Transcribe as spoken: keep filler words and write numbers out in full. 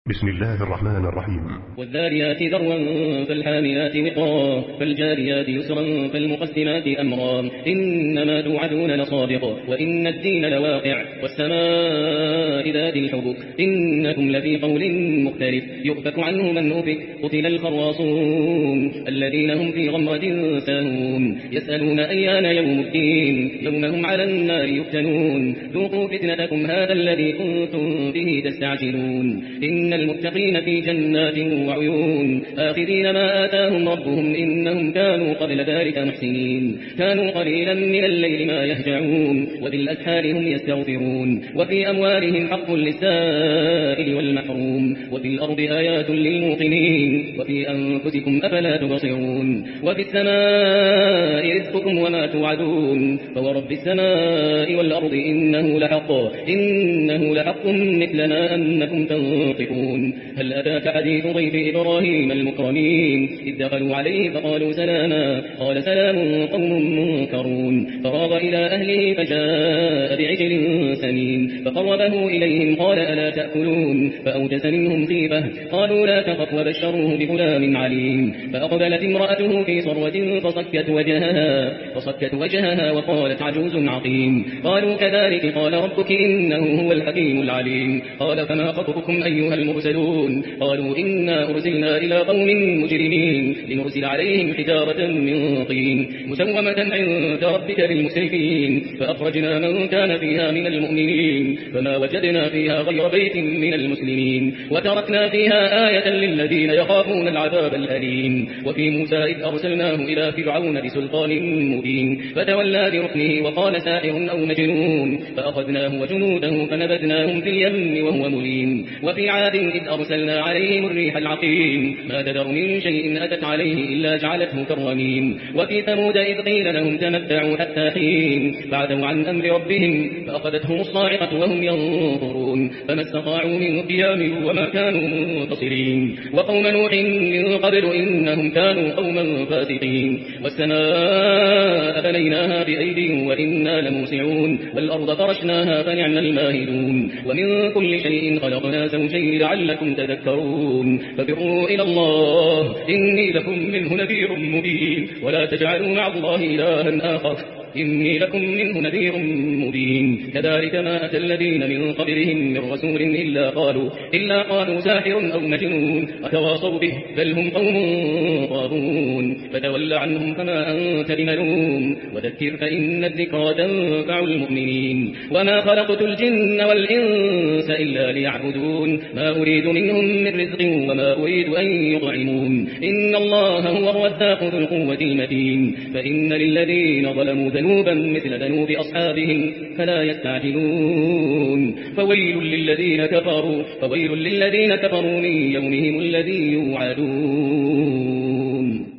بسم الله الرحمن الرحيم. والذاريات ذروا فالحاميات وقرا فالجاريات يسرا فالمقسمات أمرا إنما توعدون لصادق وإن الدين لواقع والسماء ذات الحبك إنكم لفي قول مختلف يؤفك عنه من أفك قتل الخراصون الذين هم في غمرة ساهون يسألون أيان يوم الدين يوم هم على النار يفتنون ذوقوا فتنتكم هذا الذي كنتم به تستعجلون إن المتقين في جنات وعيون آخذين ما آتاهم ربهم إنهم كانوا قبل ذلك محسنين كانوا قليلا من الليل ما يهجعون وبالأسحار هم يستغفرون وفي أموالهم حق للسائل والمحروم وفي الأرض آيات للموقنين وفي أنفسكم أفلا تبصرون وفي السماء رزقكم وما توعدون فورب السماء والأرض إنه لحق إنه لحق مثل ما أنكم تنطقون هل أتاك حديث ضيف إبراهيم المكرمين إذ دخلوا عليه فقالوا سلاما قال سلام قوم منكرون فراغ إلى أهله فجاء بعجل سمين فقربه إليهم قال ألا تأكلون فأوجس منهم خيفة قالوا لا تخف وبشروه بغلام عليم فأقبلت امرأته في صروة فصكت وجهها, فصكت وجهها وقالت عجوز عقيم قالوا كذلك قال ربك إنه هو الحكيم العليم قال فما خطبكم أيها المرسلون قالوا إنا أرسلنا إلى قوم مجرمين لنرسل عليهم حجارة من طين مسومة عند ربك للمسرفين فأخرجنا من كان فيها من المؤمنين فما وجدنا فيها غير بيت من المسلمين وتركنا فيها آية للذين يخافون العذاب الأليم وفي موسى إذ أرسلناه إلى فرعون بسلطان مبين فتولى بركنه وقال ساحر أو مجنون فأخذناه وجنوده فنبذناهم في اليم وهو مليم وفي عاد إذ أرسلنا عليهم الريح العقيم ما تذر من شيء أتت عليه إلا جعلته كالرميم وفي ثمود إذ قيل لهم تمتعوا حتى حين بعدوا عن أمر ربهم فأخذتهم الصاعقة وهم ينظرون فما استطاعوا من قيام وما كانوا منتصرين وقوم نوح من قبل إنهم كانوا قوما فاسقين والسماء بنيناها بأيد وإنا لموسعون والأرض فرشناها فنعم الماهدون ومن كل شيء خلقنا زوجين لعلكم تذكرون فبروا إلى الله إني لكم منه نذير مبين ولا تجعلوا مع الله إلها آخر إني لكم منه نذير مبين كذلك ما أتى الذين من قبلهم من رسول إلا قالوا, إلا قالوا ساحر أو مجنون أتواصوا به بل هم قوم طاغون فتول عنهم فما أنت بملوم وذكر فإن الذكرى تنفع المؤمنين وما خلقت الجن والإنس إلا ليعبدون ما أريد منهم من رزق وما أريد أن يطعمون إن الله هو الرزاق ذو القوة المتين فإن للذين ظلموا ذنوبا مثل ذنوب أصحابهم فلا يستعجلون فويل للذين كفروا فويل للذين كفروا من يومهم الذي يوعدون.